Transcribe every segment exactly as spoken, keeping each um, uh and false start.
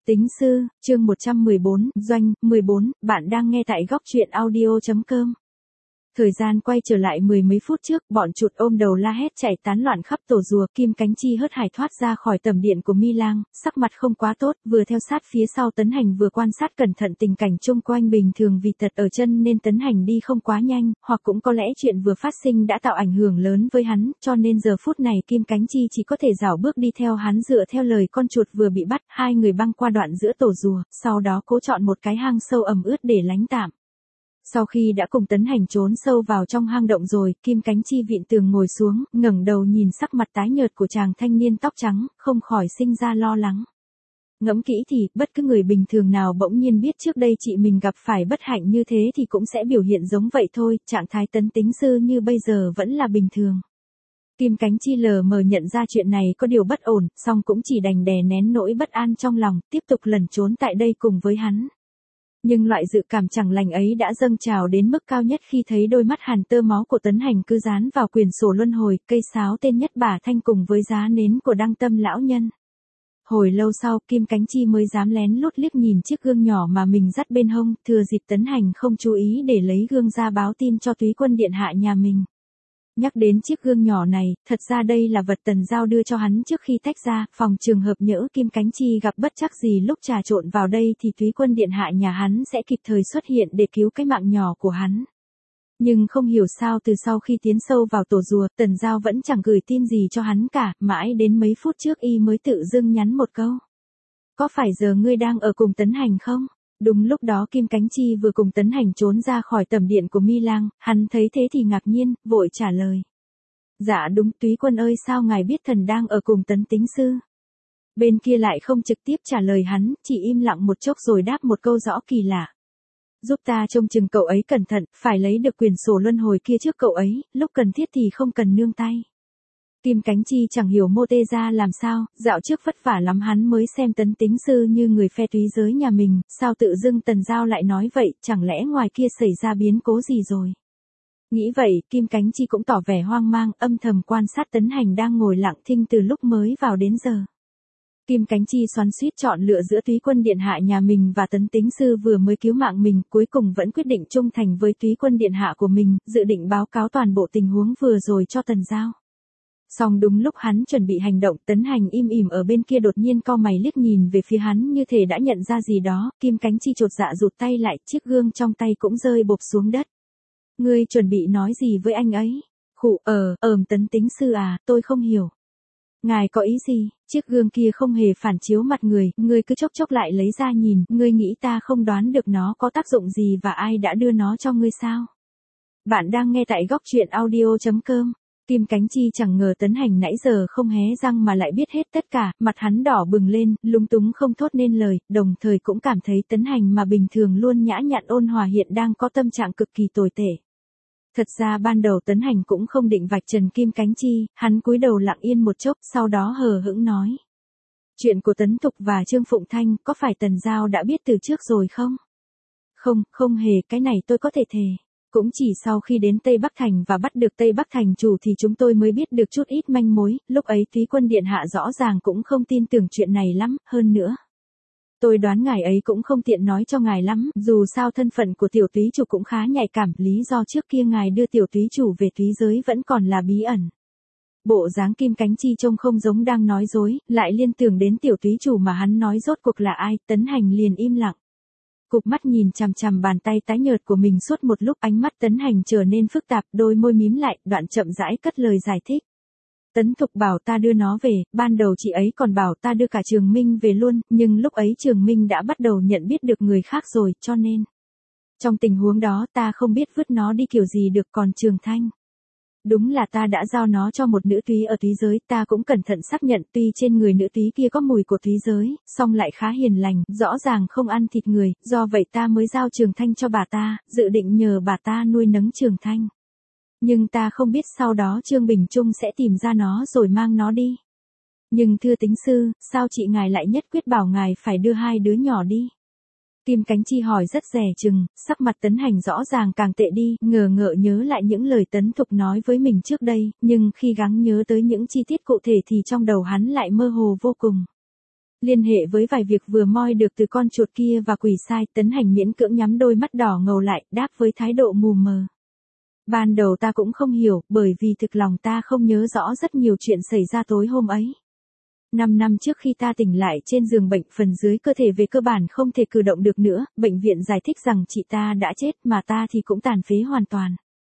Tính sư, chương một trăm mười bốn, doanh, mười bốn, bạn đang nghe tại góc truyện audio chấm com. Thời gian quay trở lại mười mấy phút trước, bọn chuột ôm đầu la hét chạy tán loạn khắp tổ rùa, Kim Cánh Chi hớt hải thoát ra khỏi tầm điện của Mi Lang, sắc mặt không quá tốt, vừa theo sát phía sau Tấn Hành vừa quan sát cẩn thận tình cảnh chung quanh. Bình thường vì tật ở chân nên Tấn Hành đi không quá nhanh, hoặc cũng có lẽ chuyện vừa phát sinh đã tạo ảnh hưởng lớn với hắn, cho nên giờ phút này Kim Cánh Chi chỉ có thể rảo bước đi theo hắn dựa theo lời con chuột vừa bị bắt. Hai người băng qua đoạn giữa tổ rùa, sau đó cố chọn một cái hang sâu ẩm ướt để lánh tạm. Sau khi đã cùng Tấn Hành trốn sâu vào trong hang động rồi, Kim Cánh Chi vịn tường ngồi xuống, ngẩng đầu nhìn sắc mặt tái nhợt của chàng thanh niên tóc trắng, không khỏi sinh ra lo lắng. Ngẫm kỹ thì, bất cứ người bình thường nào bỗng nhiên biết trước đây chị mình gặp phải bất hạnh như thế thì cũng sẽ biểu hiện giống vậy thôi, trạng thái Tấn Tính sư như bây giờ vẫn là bình thường. Kim Cánh Chi lờ mờ nhận ra chuyện này có điều bất ổn, song cũng chỉ đành đè nén nỗi bất an trong lòng, tiếp tục lẩn trốn tại đây cùng với hắn. Nhưng loại dự cảm chẳng lành ấy đã dâng trào đến mức cao nhất khi thấy đôi mắt hàn tơ máu của Tấn Hành cứ dán vào quyển sổ luân hồi, cây sáo tên nhất bả thanh cùng với giá nến của Đăng Tâm lão nhân. Hồi lâu sau, Kim Cánh Chi mới dám lén lút liếc nhìn chiếc gương nhỏ mà mình dắt bên hông, thừa dịp Tấn Hành không chú ý để lấy gương ra báo tin cho Túy Quân điện hạ nhà mình. Nhắc đến chiếc gương nhỏ này, thật ra đây là vật Tần Giao đưa cho hắn trước khi tách ra, phòng trường hợp nhỡ Kim Cánh Chi gặp bất trắc gì lúc trà trộn vào đây thì Túy Quân điện hạ nhà hắn sẽ kịp thời xuất hiện để cứu cái mạng nhỏ của hắn. Nhưng không hiểu sao từ sau khi tiến sâu vào tổ rùa, Tần Giao vẫn chẳng gửi tin gì cho hắn cả, mãi đến mấy phút trước y mới tự dưng nhắn một câu. Có phải giờ ngươi đang ở cùng Tấn Hành không? Đúng lúc đó Kim Cánh Chi vừa cùng Tấn Hành trốn ra khỏi tầm điện của Mi Lang, hắn thấy thế thì ngạc nhiên, vội trả lời. Dạ đúng, Túy Quân ơi, sao ngài biết thần đang ở cùng Tấn Tính sư? Bên kia lại không trực tiếp trả lời hắn, chỉ im lặng một chốc rồi đáp một câu rõ kỳ lạ. Giúp ta trông chừng cậu ấy cẩn thận, phải lấy được quyển sổ luân hồi kia trước cậu ấy, lúc cần thiết thì không cần nương tay. Kim Cánh Chi chẳng hiểu mô tê ra làm sao, dạo trước vất vả lắm hắn mới xem Tấn Tính sư như người phe túy giới nhà mình, sao tự dưng Tần Giao lại nói vậy, chẳng lẽ ngoài kia xảy ra biến cố gì rồi. Nghĩ vậy, Kim Cánh Chi cũng tỏ vẻ hoang mang, âm thầm quan sát Tấn Hành đang ngồi lặng thinh từ lúc mới vào đến giờ. Kim Cánh Chi xoắn xuýt chọn lựa giữa Túy Quân điện hạ nhà mình và Tấn Tính sư vừa mới cứu mạng mình, cuối cùng vẫn quyết định trung thành với Túy Quân điện hạ của mình, dự định báo cáo toàn bộ tình huống vừa rồi cho Tần Giao. Song đúng lúc hắn chuẩn bị hành động, Tấn Hành im ỉm ở bên kia đột nhiên cau mày liếc nhìn về phía hắn như thể đã nhận ra gì đó, Kim Cánh Chi chột dạ rụt tay lại, chiếc gương trong tay cũng rơi bộp xuống đất. Ngươi chuẩn bị nói gì với anh ấy? Khụ, ờ, ờm Tấn Tính sư à, tôi không hiểu. Ngài có ý gì? Chiếc gương kia không hề phản chiếu mặt người, ngươi cứ chốc chốc lại lấy ra nhìn, ngươi nghĩ ta không đoán được nó có tác dụng gì và ai đã đưa nó cho ngươi sao? Bạn đang nghe tại góc truyện audio chấm com. Kim Cánh Chi chẳng ngờ Tấn Hành nãy giờ không hé răng mà lại biết hết tất cả, mặt hắn đỏ bừng lên, lúng túng không thốt nên lời, đồng thời cũng cảm thấy Tấn Hành mà bình thường luôn nhã nhặn ôn hòa hiện đang có tâm trạng cực kỳ tồi tệ. Thật ra ban đầu Tấn Hành cũng không định vạch trần Kim Cánh Chi, hắn cúi đầu lặng yên một chốc, sau đó hờ hững nói. Chuyện của Tấn Thục và Trương Phụng Thanh, có phải Tần Giao đã biết từ trước rồi không? Không, không hề, cái này tôi có thể thề. Cũng chỉ sau khi đến Tây Bắc Thành và bắt được Tây Bắc Thành chủ thì chúng tôi mới biết được chút ít manh mối, lúc ấy Túy Quân điện hạ rõ ràng cũng không tin tưởng chuyện này lắm, hơn nữa. Tôi đoán ngài ấy cũng không tiện nói cho ngài lắm, dù sao thân phận của tiểu túy chủ cũng khá nhạy cảm, lý do trước kia ngài đưa tiểu túy chủ về túy giới vẫn còn là bí ẩn. Bộ dáng Kim Cánh Chi trông không giống đang nói dối, lại liên tưởng đến tiểu túy chủ mà hắn nói rốt cuộc là ai, Tấn Hành liền im lặng. Cụp mắt nhìn chằm chằm bàn tay tái nhợt của mình suốt một lúc, ánh mắt Tấn Hành trở nên phức tạp, đôi môi mím lại, đoạn chậm rãi cất lời giải thích. Tấn Thục bảo ta đưa nó về, ban đầu chị ấy còn bảo ta đưa cả Trường Minh về luôn, nhưng lúc ấy Trường Minh đã bắt đầu nhận biết được người khác rồi, cho nên. Trong tình huống đó ta không biết vứt nó đi kiểu gì được, còn Trường Thanh. Đúng là ta đã giao nó cho một nữ túy ở túy giới, ta cũng cẩn thận xác nhận tuy trên người nữ túy kia có mùi của túy giới, song lại khá hiền lành, rõ ràng không ăn thịt người, do vậy ta mới giao Trường Thanh cho bà ta, dự định nhờ bà ta nuôi nấng Trường Thanh. Nhưng ta không biết sau đó Trương Bình Trung sẽ tìm ra nó rồi mang nó đi. Nhưng thưa Tính sư, sao chị ngài lại nhất quyết bảo ngài phải đưa hai đứa nhỏ đi? Kim Cánh Chi hỏi rất dè chừng, sắc mặt Tấn Hành rõ ràng càng tệ đi, ngờ ngợ nhớ lại những lời Tấn Thục nói với mình trước đây, nhưng khi gắng nhớ tới những chi tiết cụ thể thì trong đầu hắn lại mơ hồ vô cùng. Liên hệ với vài việc vừa moi được từ con chuột kia và quỷ sai, Tấn Hành miễn cưỡng nhắm đôi mắt đỏ ngầu lại, đáp với thái độ mù mờ. Ban đầu ta cũng không hiểu, bởi vì thực lòng ta không nhớ rõ rất nhiều chuyện xảy ra tối hôm ấy. Năm năm trước khi ta tỉnh lại trên giường bệnh, phần dưới cơ thể về cơ bản không thể cử động được nữa, bệnh viện giải thích rằng chị ta đã chết mà ta thì cũng tàn phế hoàn toàn.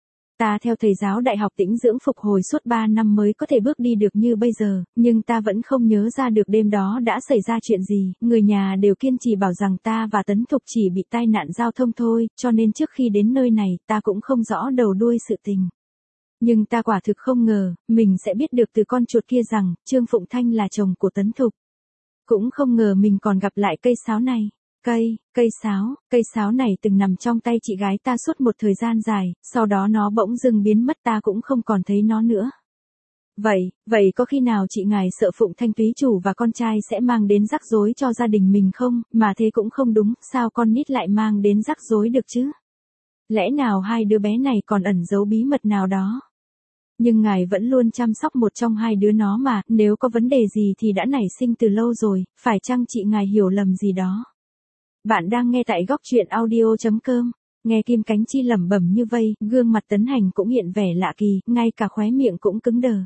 Ta theo thầy giáo đại học tĩnh dưỡng phục hồi suốt ba năm mới có thể bước đi được như bây giờ, nhưng ta vẫn không nhớ ra được đêm đó đã xảy ra chuyện gì, người nhà đều kiên trì bảo rằng ta và Tấn Thục chỉ bị tai nạn giao thông thôi, cho nên trước khi đến nơi này ta cũng không rõ đầu đuôi sự tình. Nhưng ta quả thực không ngờ, mình sẽ biết được từ con chuột kia rằng, Trương Phụng Thanh là chồng của Tấn Thục. Cũng không ngờ mình còn gặp lại cây sáo này. Cây, cây sáo, cây sáo này từng nằm trong tay chị gái ta suốt một thời gian dài, sau đó nó bỗng dưng biến mất, ta cũng không còn thấy nó nữa. Vậy, vậy có khi nào chị ngài sợ Phụng Thanh túy chủ và con trai sẽ mang đến rắc rối cho gia đình mình không, mà thế cũng không đúng, sao con nít lại mang đến rắc rối được chứ? Lẽ nào hai đứa bé này còn ẩn giấu bí mật nào đó? Nhưng ngài vẫn luôn chăm sóc một trong hai đứa nó mà, nếu có vấn đề gì thì đã nảy sinh từ lâu rồi, phải chăng chị ngài hiểu lầm gì đó? Bạn đang nghe tại góc truyện audio chấm com. Nghe Kim Cánh Chi lẩm bẩm như vây, gương mặt Tấn Hành cũng hiện vẻ lạ kỳ, ngay cả khóe miệng cũng cứng đờ.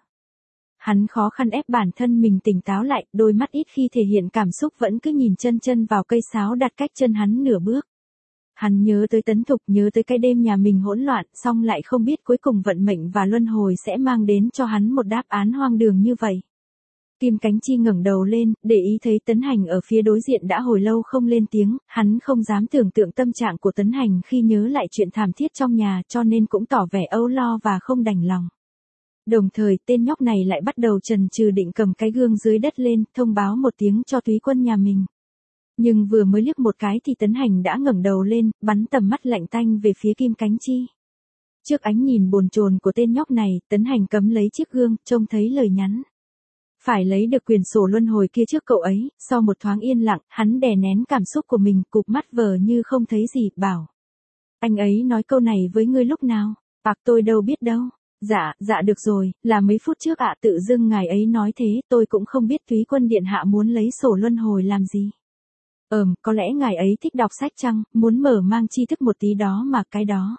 Hắn khó khăn ép bản thân mình tỉnh táo lại, đôi mắt ít khi thể hiện cảm xúc vẫn cứ nhìn chân chân vào cây sáo đặt cách chân hắn nửa bước. Hắn nhớ tới Tấn Thục, nhớ tới cái đêm nhà mình hỗn loạn, xong lại không biết cuối cùng vận mệnh và luân hồi sẽ mang đến cho hắn một đáp án hoang đường như vậy. Kim Cánh Chi ngẩng đầu lên, để ý thấy Tấn Hành ở phía đối diện đã hồi lâu không lên tiếng, hắn không dám tưởng tượng tâm trạng của Tấn Hành khi nhớ lại chuyện thảm thiết trong nhà, cho nên cũng tỏ vẻ âu lo và không đành lòng. Đồng thời, tên nhóc này lại bắt đầu chần chừ định cầm cái gương dưới đất lên, thông báo một tiếng cho túy quân nhà mình. Nhưng vừa mới liếc một cái thì Tấn Hành đã ngẩng đầu lên, bắn tầm mắt lạnh tanh về phía Kim Cánh Chi. Trước ánh nhìn bồn chồn của tên nhóc này, Tấn Hành cấm lấy chiếc gương, trông thấy lời nhắn. Phải lấy được quyền sổ luân hồi kia trước cậu ấy, sau một thoáng yên lặng, hắn đè nén cảm xúc của mình, cụp mắt vờ như không thấy gì, bảo. Anh ấy nói câu này với ngươi lúc nào? Bạc tôi đâu biết đâu. Dạ, dạ được rồi, là mấy phút trước ạ, tự dưng ngài ấy nói thế, tôi cũng không biết túy quân điện hạ muốn lấy sổ luân hồi làm gì. Ờm, có lẽ ngài ấy thích đọc sách chăng, muốn mở mang tri thức một tí đó mà cái đó.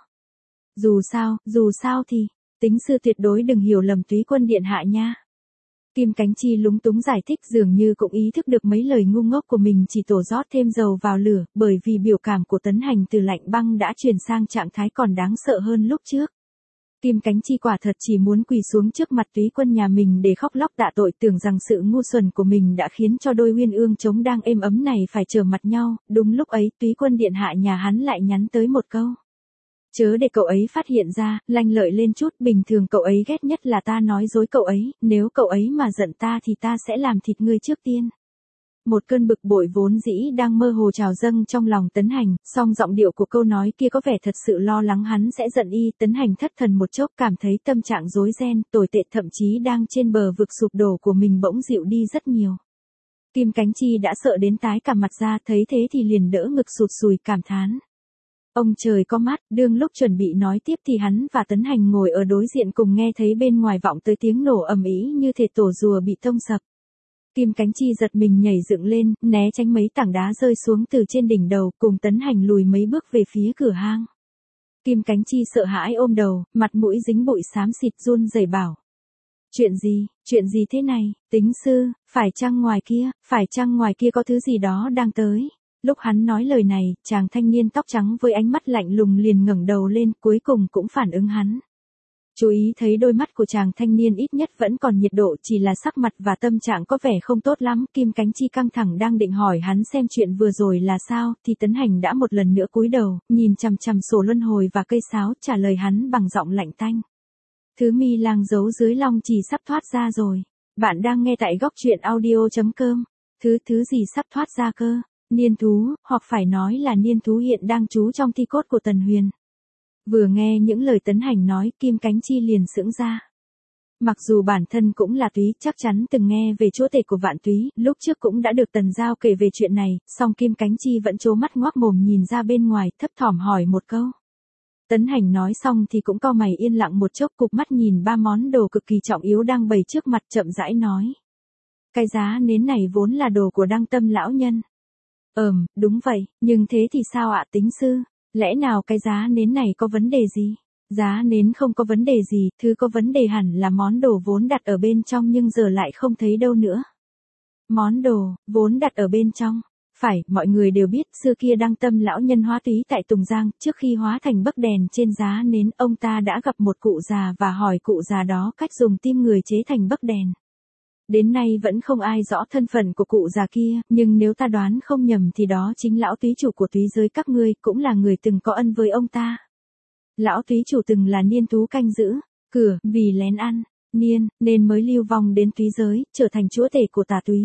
Dù sao, dù sao thì, tính sư tuyệt đối đừng hiểu lầm túy quân điện hạ nha. Kim Cánh Chi lúng túng giải thích, dường như cũng ý thức được mấy lời ngu ngốc của mình chỉ tổ rót thêm dầu vào lửa, bởi vì biểu cảm của Tấn Hành từ lạnh băng đã chuyển sang trạng thái còn đáng sợ hơn lúc trước. Kim Cánh Chi quả thật chỉ muốn quỳ xuống trước mặt túy quân nhà mình để khóc lóc tạ tội, tưởng rằng sự ngu xuẩn của mình đã khiến cho đôi uyên ương trống đang êm ấm này phải trở mặt nhau. Đúng lúc ấy, túy quân điện hạ nhà hắn lại nhắn tới một câu. Chớ để cậu ấy phát hiện ra, lanh lợi lên chút, bình thường cậu ấy ghét nhất là ta nói dối cậu ấy, nếu cậu ấy mà giận ta thì ta sẽ làm thịt ngươi trước tiên. Một cơn bực bội vốn dĩ đang mơ hồ trào dâng trong lòng Tấn Hành, song giọng điệu của câu nói kia có vẻ thật sự lo lắng hắn sẽ giận y. Tấn Hành thất thần một chốc, cảm thấy tâm trạng rối ren, tồi tệ, thậm chí đang trên bờ vực sụp đổ của mình bỗng dịu đi rất nhiều. Kim Cánh Chi đã sợ đến tái cả mặt ra, thấy thế thì liền đỡ ngực sụt sùi cảm thán. Ông trời có mắt, đương lúc chuẩn bị nói tiếp thì hắn và Tấn Hành ngồi ở đối diện cùng nghe thấy bên ngoài vọng tới tiếng nổ ầm ĩ như thể tổ rùa bị tông sập. Kim Cánh Chi giật mình nhảy dựng lên, né tránh mấy tảng đá rơi xuống từ trên đỉnh đầu, cùng Tấn Hành lùi mấy bước về phía cửa hang. Kim Cánh Chi sợ hãi ôm đầu, mặt mũi dính bụi xám xịt, run rẩy bảo. Chuyện gì, chuyện gì thế này, tính sư, phải chăng ngoài kia, phải chăng ngoài kia có thứ gì đó đang tới. Lúc hắn nói lời này, chàng thanh niên tóc trắng với ánh mắt lạnh lùng liền ngẩng đầu lên, cuối cùng cũng phản ứng hắn. Chú ý thấy đôi mắt của chàng thanh niên ít nhất vẫn còn nhiệt độ, chỉ là sắc mặt và tâm trạng có vẻ không tốt lắm. Kim Cánh Chi căng thẳng đang định hỏi hắn xem chuyện vừa rồi là sao, thì Tấn Hành đã một lần nữa cúi đầu, nhìn chằm chằm sổ luân hồi và cây sáo, trả lời hắn bằng giọng lạnh tanh. Thứ mi lang giấu dưới long chỉ sắp thoát ra rồi. Bạn đang nghe tại góc truyện audio chấm com. Thứ, thứ gì sắp thoát ra cơ? Niên thú, hoặc phải nói là niên thú hiện đang trú trong thi cốt của Tần Huyền. Vừa nghe những lời Tấn Hành nói, Kim Cánh Chi liền sững ra. Mặc dù bản thân cũng là túy, chắc chắn từng nghe về chúa tể của vạn túy, lúc trước cũng đã được Tần Giao kể về chuyện này, song Kim Cánh Chi vẫn trố mắt ngoác mồm nhìn ra bên ngoài, thấp thỏm hỏi một câu. Tấn Hành nói xong thì cũng cau mày yên lặng một chốc, cụp mắt nhìn ba món đồ cực kỳ trọng yếu đang bày trước mặt, chậm rãi nói. Cái giá nến này vốn là đồ của Đăng Tâm lão nhân. Ừm, đúng vậy, nhưng thế thì sao ạ tính sư? Lẽ nào cái giá nến này có vấn đề gì? Giá nến không có vấn đề gì, thứ có vấn đề hẳn là món đồ vốn đặt ở bên trong nhưng giờ lại không thấy đâu nữa. Món đồ, vốn đặt ở bên trong. Phải, mọi người đều biết, xưa kia Đăng Tâm lão nhân hóa túy tại Tùng Giang, trước khi hóa thành bấc đèn trên giá nến, ông ta đã gặp một cụ già và hỏi cụ già đó cách dùng tim người chế thành bấc đèn. Đến nay vẫn không ai rõ thân phận của cụ già kia, nhưng nếu ta đoán không nhầm thì đó chính lão túy chủ của túy giới các ngươi, cũng là người từng có ân với ông ta. Lão túy chủ từng là niên thú canh giữ cửa, vì lén ăn niên, nên mới lưu vong đến túy giới, trở thành chúa tể của tà túy.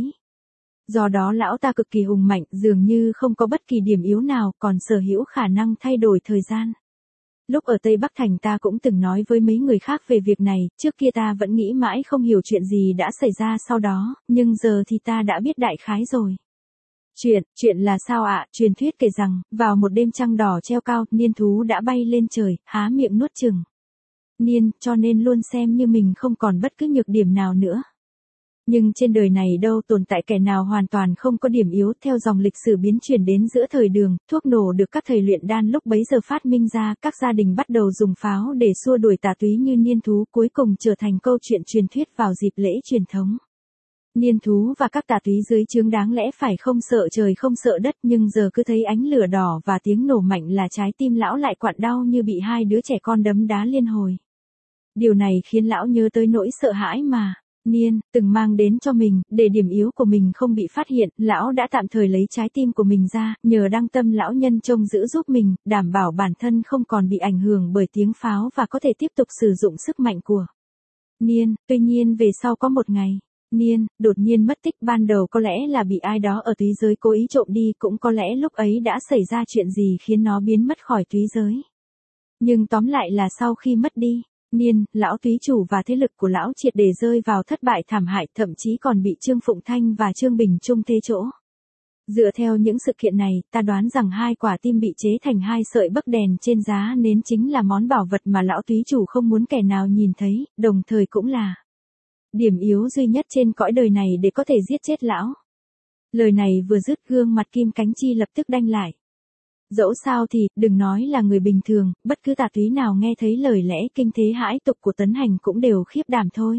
Do đó lão ta cực kỳ hùng mạnh, dường như không có bất kỳ điểm yếu nào, còn sở hữu khả năng thay đổi thời gian. Lúc ở Tây Bắc Thành ta cũng từng nói với mấy người khác về việc này, trước kia ta vẫn nghĩ mãi không hiểu chuyện gì đã xảy ra sau đó, nhưng giờ thì ta đã biết đại khái rồi. Chuyện, chuyện là sao ạ? Truyền thuyết kể rằng, vào một đêm trăng đỏ treo cao, niên thú đã bay lên trời, há miệng nuốt chửng niên, cho nên luôn xem như mình không còn bất cứ nhược điểm nào nữa. Nhưng trên đời này đâu tồn tại kẻ nào hoàn toàn không có điểm yếu, theo dòng lịch sử biến chuyển đến giữa thời Đường, thuốc nổ được các thầy luyện đan lúc bấy giờ phát minh ra, các gia đình bắt đầu dùng pháo để xua đuổi tà túy như niên thú, cuối cùng trở thành câu chuyện truyền thuyết vào dịp lễ truyền thống. Niên thú và các tà túy dưới trướng đáng lẽ phải không sợ trời không sợ đất, nhưng giờ cứ thấy ánh lửa đỏ và tiếng nổ mạnh là trái tim lão lại quặn đau như bị hai đứa trẻ con đấm đá liên hồi. Điều này khiến lão nhớ tới nỗi sợ hãi mà Niên từng mang đến cho mình, để điểm yếu của mình không bị phát hiện, lão đã tạm thời lấy trái tim của mình ra, nhờ Đăng Tâm lão nhân trông giữ giúp mình, đảm bảo bản thân không còn bị ảnh hưởng bởi tiếng pháo và có thể tiếp tục sử dụng sức mạnh của Niên. Tuy nhiên về sau có một ngày, Niên đột nhiên mất tích, ban đầu có lẽ là bị ai đó ở túy giới cố ý trộm đi, cũng có lẽ lúc ấy đã xảy ra chuyện gì khiến nó biến mất khỏi túy giới. Nhưng tóm lại là sau khi mất đi Niên, lão túy chủ và thế lực của lão triệt để rơi vào thất bại thảm hại, thậm chí còn bị Trương Phụng Thanh và Trương Bình Trung thế chỗ. Dựa theo những sự kiện này, ta đoán rằng hai quả tim bị chế thành hai sợi bấc đèn trên giá nến chính là món bảo vật mà lão túy chủ không muốn kẻ nào nhìn thấy, đồng thời cũng là điểm yếu duy nhất trên cõi đời này để có thể giết chết lão. Lời này vừa dứt, gương mặt Kim Cánh Chi lập tức đanh lại. Dẫu sao thì, đừng nói là người bình thường, bất cứ tà túy nào nghe thấy lời lẽ kinh thế hãi tục của Tấn Hành cũng đều khiếp đảm thôi.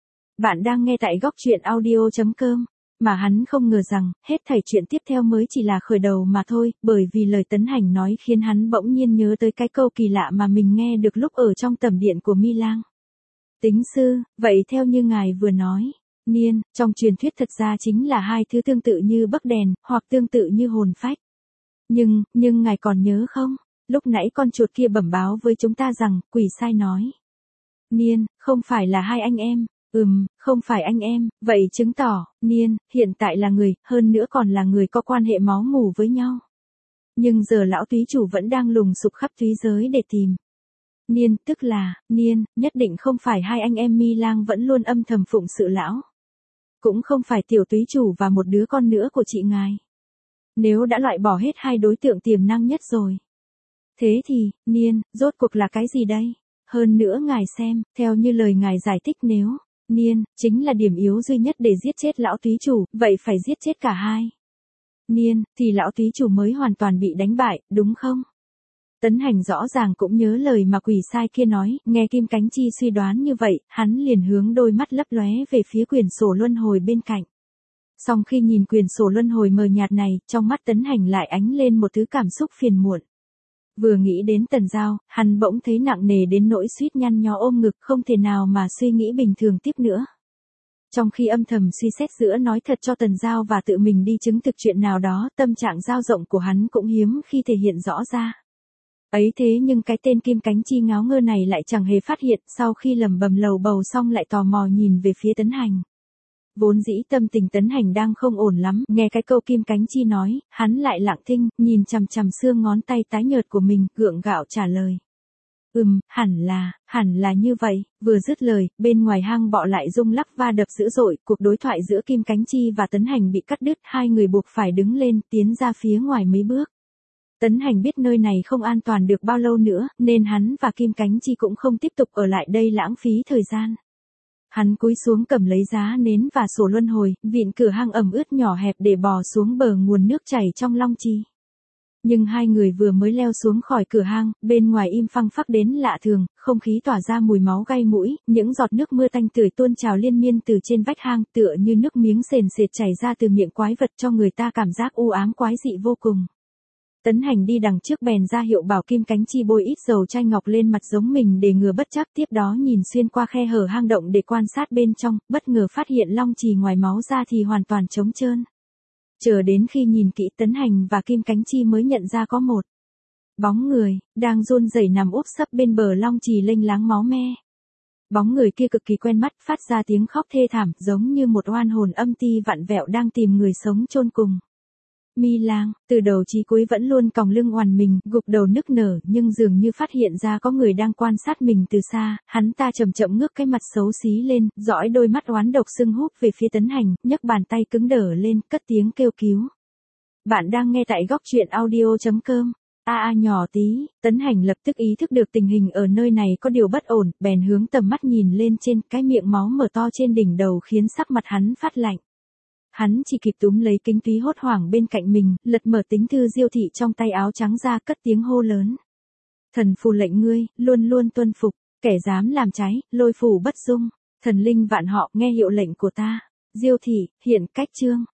Bạn đang nghe tại góc truyện audio chấm com, mà hắn không ngờ rằng, hết thảy chuyện tiếp theo mới chỉ là khởi đầu mà thôi, bởi vì lời Tấn Hành nói khiến hắn bỗng nhiên nhớ tới cái câu kỳ lạ mà mình nghe được lúc ở trong tẩm điện của Mi Lang. Tính sư, vậy theo như ngài vừa nói, Niên, trong truyền thuyết thật ra chính là hai thứ tương tự như bấc đèn, hoặc tương tự như hồn phách. Nhưng, nhưng ngài còn nhớ không? Lúc nãy con chuột kia bẩm báo với chúng ta rằng, quỷ sai nói. Niên, không phải là hai anh em. Ừm, không phải anh em, vậy chứng tỏ, Niên, hiện tại là người, hơn nữa còn là người có quan hệ máu mủ với nhau. Nhưng giờ lão túy chủ vẫn đang lùng sục khắp túy giới để tìm. Niên, tức là, Niên, nhất định không phải hai anh em Mi Lang vẫn luôn âm thầm phụng sự lão. Cũng không phải tiểu túy chủ và một đứa con nữa của chị ngài. Nếu đã loại bỏ hết hai đối tượng tiềm năng nhất rồi. Thế thì, Niên, rốt cuộc là cái gì đây? Hơn nữa ngài xem, theo như lời ngài giải thích nếu, Niên, chính là điểm yếu duy nhất để giết chết lão túy chủ, vậy phải giết chết cả hai. Niên, thì lão túy chủ mới hoàn toàn bị đánh bại, đúng không? Tấn Hành rõ ràng cũng nhớ lời mà quỷ sai kia nói, nghe Kim Cánh Chi suy đoán như vậy, hắn liền hướng đôi mắt lấp lóe về phía quyển sổ luân hồi bên cạnh. Song khi nhìn quyển sổ luân hồi mờ nhạt này, trong mắt Tấn Hành lại ánh lên một thứ cảm xúc phiền muộn. Vừa nghĩ đến Tần Giao, hắn bỗng thấy nặng nề đến nỗi suýt nhăn nhó ôm ngực, không thể nào mà suy nghĩ bình thường tiếp nữa. Trong khi âm thầm suy xét giữa nói thật cho Tần Giao và tự mình đi chứng thực chuyện nào đó, tâm trạng dao rộng của hắn cũng hiếm khi thể hiện rõ ra. Ấy thế nhưng cái tên Kim Cánh Chi ngáo ngơ này lại chẳng hề phát hiện, sau khi lầm bầm lầu bầu xong lại tò mò nhìn về phía Tấn Hành. Vốn dĩ tâm tình Tấn Hành đang không ổn lắm, nghe cái câu Kim Cánh Chi nói, hắn lại lặng thinh, nhìn chằm chằm xương ngón tay tái nhợt của mình, gượng gạo trả lời. Ừm, hẳn là, hẳn là như vậy. Vừa dứt lời, bên ngoài hang bọ lại rung lắc va đập dữ dội, cuộc đối thoại giữa Kim Cánh Chi và Tấn Hành bị cắt đứt, hai người buộc phải đứng lên, tiến ra phía ngoài mấy bước. Tấn Hành biết nơi này không an toàn được bao lâu nữa, nên hắn và Kim Cánh Chi cũng không tiếp tục ở lại đây lãng phí thời gian. Hắn cúi xuống cầm lấy giá nến và sổ luân hồi, vịn cửa hang ẩm ướt nhỏ hẹp để bò xuống bờ nguồn nước chảy trong long trì. Nhưng hai người vừa mới leo xuống khỏi cửa hang, bên ngoài im phăng phắc đến lạ thường, không khí tỏa ra mùi máu gai mũi, những giọt nước mưa tanh tưởi tuôn trào liên miên từ trên vách hang, tựa như nước miếng sền sệt chảy ra từ miệng quái vật cho người ta cảm giác u ám quái dị vô cùng. Tấn Hành đi đằng trước bèn ra hiệu bảo Kim Cánh Chi bôi ít dầu chai ngọc lên mặt giống mình để ngừa bất trắc, tiếp đó nhìn xuyên qua khe hở hang động để quan sát bên trong, bất ngờ phát hiện long trì ngoài máu ra thì hoàn toàn trống trơn. Chờ đến khi nhìn kỹ Tấn Hành và Kim Cánh Chi mới nhận ra có một bóng người, đang run rẩy nằm úp sấp bên bờ long trì lênh láng máu me. Bóng người kia cực kỳ quen mắt, phát ra tiếng khóc thê thảm, giống như một oan hồn âm ti vặn vẹo đang tìm người sống chôn cùng. Mi Lang, từ đầu chí cuối vẫn luôn còng lưng oằn mình, gục đầu nức nở, nhưng dường như phát hiện ra có người đang quan sát mình từ xa, hắn ta chậm chậm ngước cái mặt xấu xí lên, dõi đôi mắt oán độc sưng húp về phía Tấn Hành, nhấc bàn tay cứng đờ lên, cất tiếng kêu cứu. Bạn đang nghe tại góc truyện audio chấm com. A a nhỏ tí, Tấn Hành lập tức ý thức được tình hình ở nơi này có điều bất ổn, bèn hướng tầm mắt nhìn lên trên, cái miệng máu mở to trên đỉnh đầu khiến sắc mặt hắn phát lạnh. Hắn chỉ kịp túm lấy Kính Túy hốt hoảng bên cạnh mình, lật mở tính thư diêu thị trong tay áo trắng ra, cất tiếng hô lớn. Thần phù lệnh ngươi, luôn luôn tuân phục, kẻ dám làm trái, lôi phù bất dung, thần linh vạn họ, nghe hiệu lệnh của ta. Diêu thị, hiện cách chương.